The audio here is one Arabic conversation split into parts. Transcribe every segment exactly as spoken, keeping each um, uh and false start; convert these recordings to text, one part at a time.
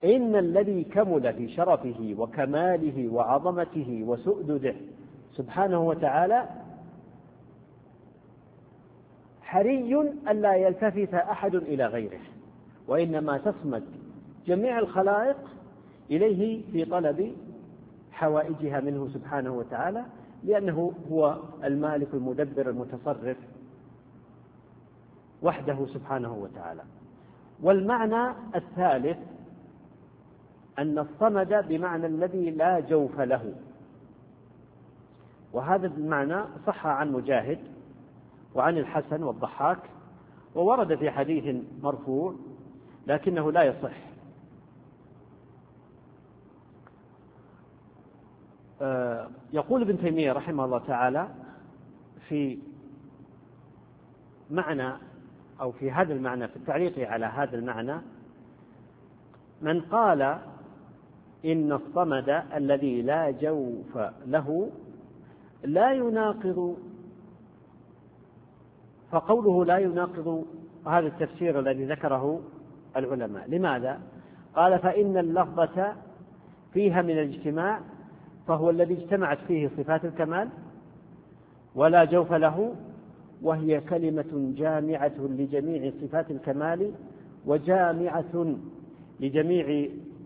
إن الذي كمل في شرفه وكماله وعظمته وسؤدده سبحانه وتعالى حري ألا يلتفت أحد إلى غيره، وإنما تصمد جميع الخلائق إليه في طلب حوائجها منه سبحانه وتعالى، لأنه هو المالك المدبر المتصرف وحده سبحانه وتعالى. والمعنى الثالث أن الصمد بمعنى الذي لا جوف له، وهذا المعنى صح عن مجاهد وعن الحسن والضحاك، وورد في حديث مرفوع لكنه لا يصح. يقول ابن تيمية رحمه الله تعالى في معنى أو في هذا المعنى، في التعليق على هذا المعنى: من قال إن الصمد الذي لا جوف له لا يناقض، فقوله لا يناقض هذا التفسير الذي ذكره العلماء. لماذا؟ قال: فإن اللفظة فيها من الاجتماع، فهو الذي اجتمعت فيه صفات الكمال ولا جوف له، وهي كلمة جامعة لجميع صفات الكمال وجامعة لجميع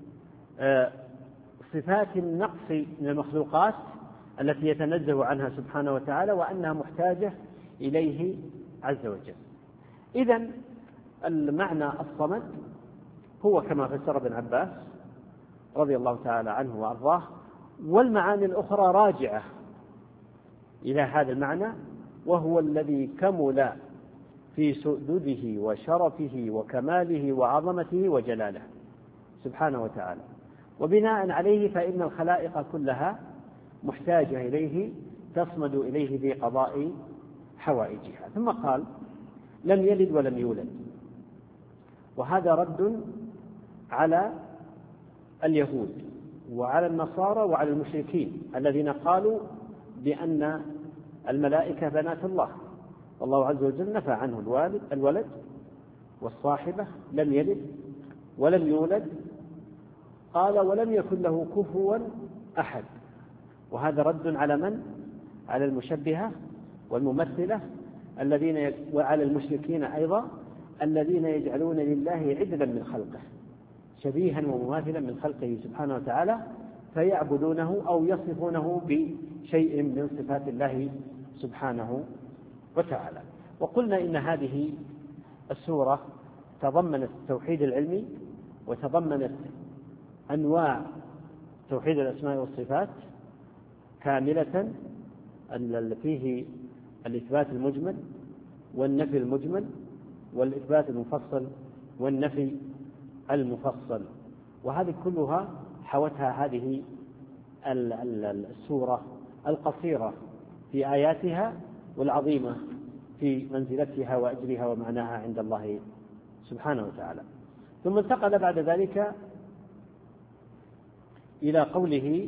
صفات النقص من المخلوقات التي يتنزه عنها سبحانه وتعالى، وأنها محتاجة إليه عز وجل. إذن المعنى الصمد هو كما فسر ابن عباس رضي الله تعالى عنه وأرضاه، والمعاني الأخرى راجعة إلى هذا المعنى، وهو الذي كمل في سؤدده وشرفه وكماله وعظمته وجلاله سبحانه وتعالى. وبناء عليه فإن الخلائق كلها محتاجة إليه، تصمد إليه في قضاء حوائجها. ثم قال: لم يلد ولم يولد، وهذا رد على اليهود وعلى النصارى وعلى المشركين الذين قالوا بأن الملائكة بنات الله، والله عز وجل نفى عنه الوالد الولد والصاحبة، لم يلد ولم يولد، قال: ولم يكن له كفوا أحد. وهذا رد على من؟ على المشبهة والممثلة الذين وعلى المشركين أيضا الذين يجعلون لله عدلا من خلقه، شبيها ومماثلا من خلقه سبحانه وتعالى، فيعبدونه أو يصفونه بشيء من صفات الله سبحانه وتعالى. وقلنا إن هذه السورة تضمنت التوحيد العلمي، وتضمنت أنواع توحيد الأسماء والصفات كاملة، فيه الإثبات المجمل والنفي المجمل، والإثبات المفصل والنفي المفصل، وهذه كلها حوتها هذه السورة القصيرة في آياتها، والعظيمة في منزلتها وأجرها ومعناها عند الله سبحانه وتعالى. ثم انتقل بعد ذلك إلى قوله: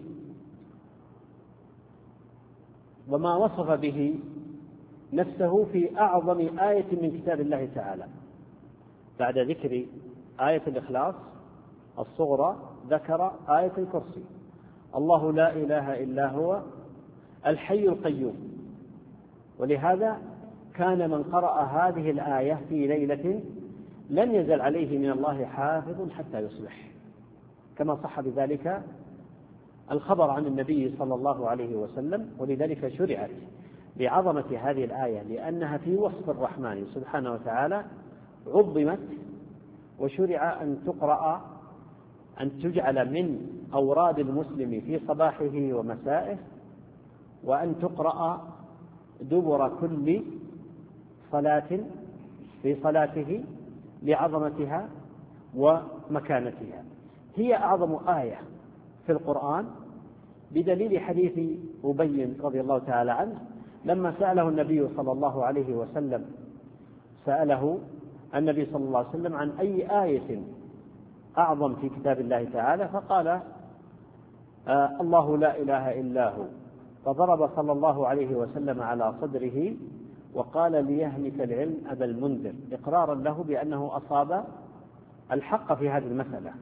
وما وصف به نفسه في أعظم آية من كتاب الله تعالى. بعد ذكر آية الإخلاص الصغرى ذكر آية الكرسي: الله لا إله إلا هو الحي القيوم. ولهذا كان من قرأ هذه الآية في ليلة لم يزل عليه من الله حافظ حتى يصبح، كما صح بذلك الخبر عن النبي صلى الله عليه وسلم. ولذلك شرعت بعظمة هذه الآية، لأنها في وصف الرحمن سبحانه وتعالى عظمت، وشرع أن تقرأ أن تجعل من أوراد المسلم في صباحه ومسائه، وأن تقرأ دبر كل صلاة في صلاته لعظمتها ومكانتها. هي أعظم آية في القرآن بدليل حديث أبي رضي الله تعالى عنه لما سأله النبي صلى الله عليه وسلم سأله النبي صلى الله عليه وسلم عن أي آية أعظم في كتاب الله تعالى، فقال: آه الله لا إله إلا هو. فضرب صلى الله عليه وسلم على صدره وقال: ليهلك العلم أبا المنذر، إقرارا له بأنه أصاب الحق في هذه المسألة،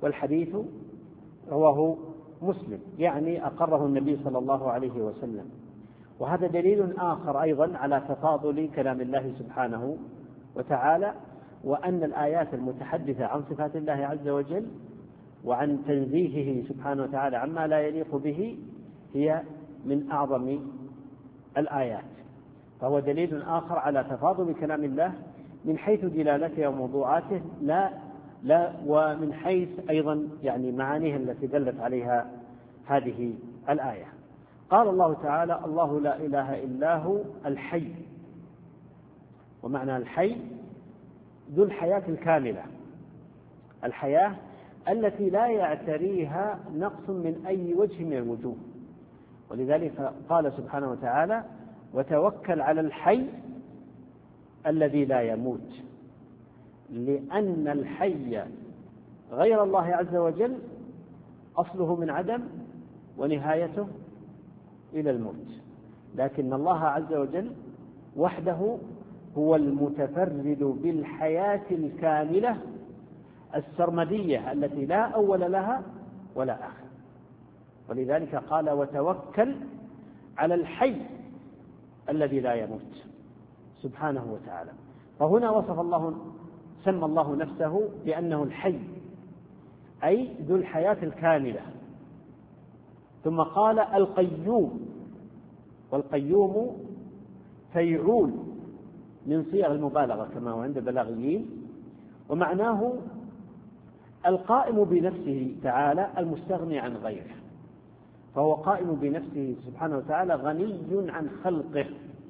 والحديث رواه مسلم، يعني أقره النبي صلى الله عليه وسلم. وهذا دليل آخر أيضا على تفاضل كلام الله سبحانه وتعالى، وأن الآيات المتحدثة عن صفات الله عز وجل وعن تنزيهه سبحانه وتعالى عما لا يليق به هي من أعظم الآيات. فهو دليل آخر على تفاضل كلام الله من حيث دلالته وموضوعاته، لا لا ومن حيث أيضا يعني معانيه التي دلت عليها هذه الآية. قال الله تعالى: الله لا إله إلا هو الحي. ومعنى الحي ذو الحياة الكاملة، الحياة التي لا يعتريها نقص من أي وجه من الوجوه. ولذلك قال سبحانه وتعالى: وتوكل على الحي الذي لا يموت، لأن الحي غير الله عز وجل أصله من عدم ونهايته إلى الموت، لكن الله عز وجل وحده هو المتفرد بالحياة الكاملة السرمدية التي لا أول لها ولا آخر. ولذلك قال: وتوكل على الحي الذي لا يموت سبحانه وتعالى. فهنا وصف الله سمى الله نفسه بأنه الحي، أي ذو الحياة الكاملة. ثم قال: القيوم، والقيوم فيعول من صيغ المبالغة كما هو عند البلاغيين، ومعناه القائم بنفسه تعالى المستغني عن غيره. فهو قائم بنفسه سبحانه وتعالى غني عن خلقه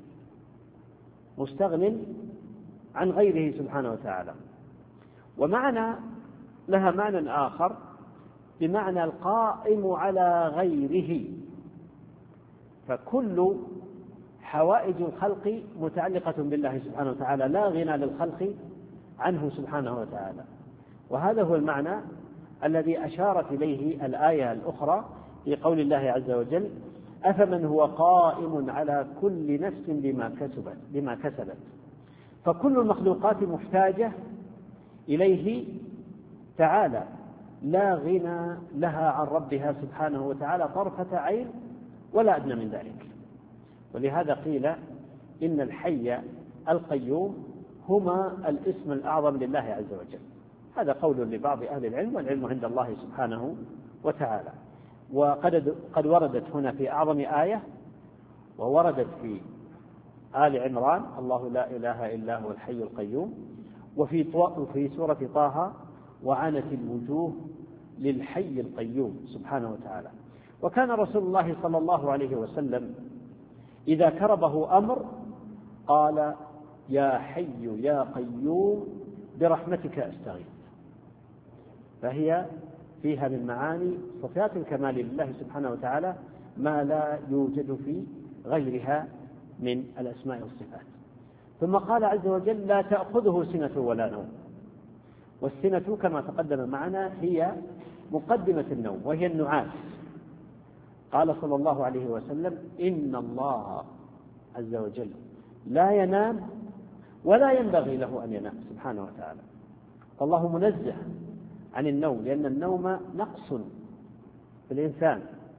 مستغن عن غيره سبحانه وتعالى. ومعنى لها معنى آخر بمعنى القائم على غيره، فكل حوائج الخلق متعلقة بالله سبحانه وتعالى، لا غنى للخلق عنه سبحانه وتعالى. وهذا هو المعنى الذي أشارت إليه الآية الأخرى في قول الله عز وجل: أفمن هو قائم على كل نفس بما كسبت بما كسبت. فكل المخلوقات محتاجة إليه تعالى، لا غنى لها عن ربها سبحانه وتعالى طرفة عين ولا أدنى من ذلك. ولهذا قيل إن الحي القيوم هما الاسم الأعظم لله عز وجل. هذا قول لبعض أهل العلم، والعلم عند الله سبحانه وتعالى. وقد قد وردت هنا في أعظم آية، ووردت في آل عمران: الله لا إله إلا هو الحي القيوم. وفي في سورة طه: وعنت الوجوه للحي القيوم سبحانه وتعالى. وكان رسول الله صلى الله عليه وسلم إذا كربه أمر قال: يا حي يا قيوم برحمتك أستغيث. فهي فيها من معاني صفات الكمال لله سبحانه وتعالى ما لا يوجد في غيرها من الأسماء والصفات. ثم قال عز وجل: لا تأخذه سنة ولا نوم. والسنة كما تقدم معنا هي مقدمة النوم، وهي النعاس. قال صلى الله عليه وسلم: إن الله عز وجل لا ينام ولا ينبغي له أن ينام سبحانه وتعالى. الله منزه عن النوم، لأن النوم نقص في الإنسان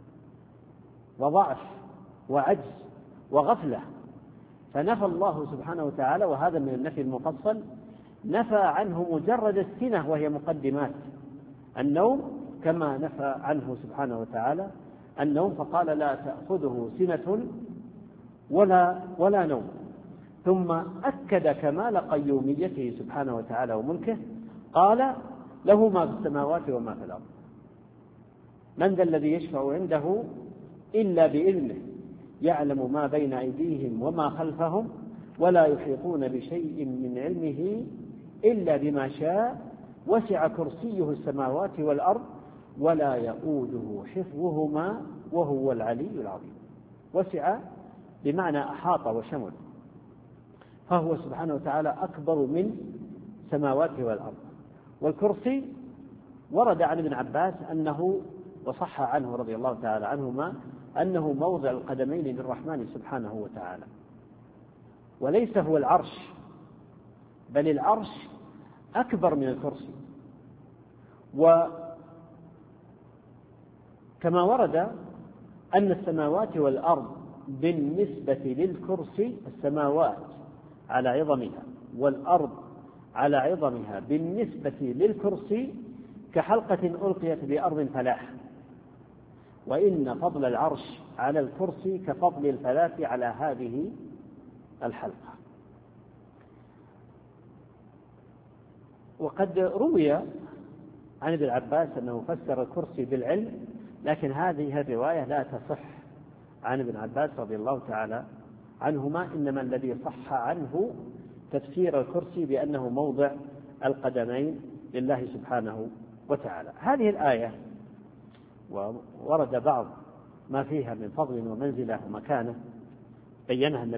وضعف وعجز وغفلة. فنفى الله سبحانه وتعالى، وهذا من النفي المفصل، نفى عنه مجرد السنة وهي مقدمات النوم، كما نفى عنه سبحانه وتعالى النوم فقال: لا تأخذه سنة ولا ولا نوم. ثم أكد كمال قيوميته سبحانه وتعالى وملكه، قال: له ما في السماوات وما في الأرض. من ذا الذي يشفع عنده إلا بإذنه، يعلم ما بين أيديهم وما خلفهم، ولا يحيطون بشيء من علمه إلا بما شاء، وسع كرسيه السماوات والأرض ولا يؤوده حفظهما وهو العلي العظيم. وسع بمعنى أحاط وشمل، فهو سبحانه وتعالى أكبر من سماواته والأرض. والكرسي ورد عن ابن عباس أنه، وصح عنه رضي الله تعالى عنهما، أنه موضع القدمين للرحمن سبحانه وتعالى، وليس هو العرش، بل العرش أكبر من الكرسي. كما ورد أن السماوات والأرض بالنسبة للكرسي، السماوات على عظمها والأرض على عظمها بالنسبة للكرسي كحلقة ألقيت بأرض فلاح، وإن فضل العرش على الكرسي كفضل الفلاة على هذه الحلقة. وقد روي عن ابن عباس أنه فسر الكرسي بالعلم، لكن هذه الرواية لا تصح عن ابن عباس رضي الله تعالى عنهما، إنما الذي صح عنه تفسير الكرسي بأنه موضع القدمين لله سبحانه وتعالى. هذه الآية وورد بعض ما فيها من فضل ومنزلة ومكانة بينها النبي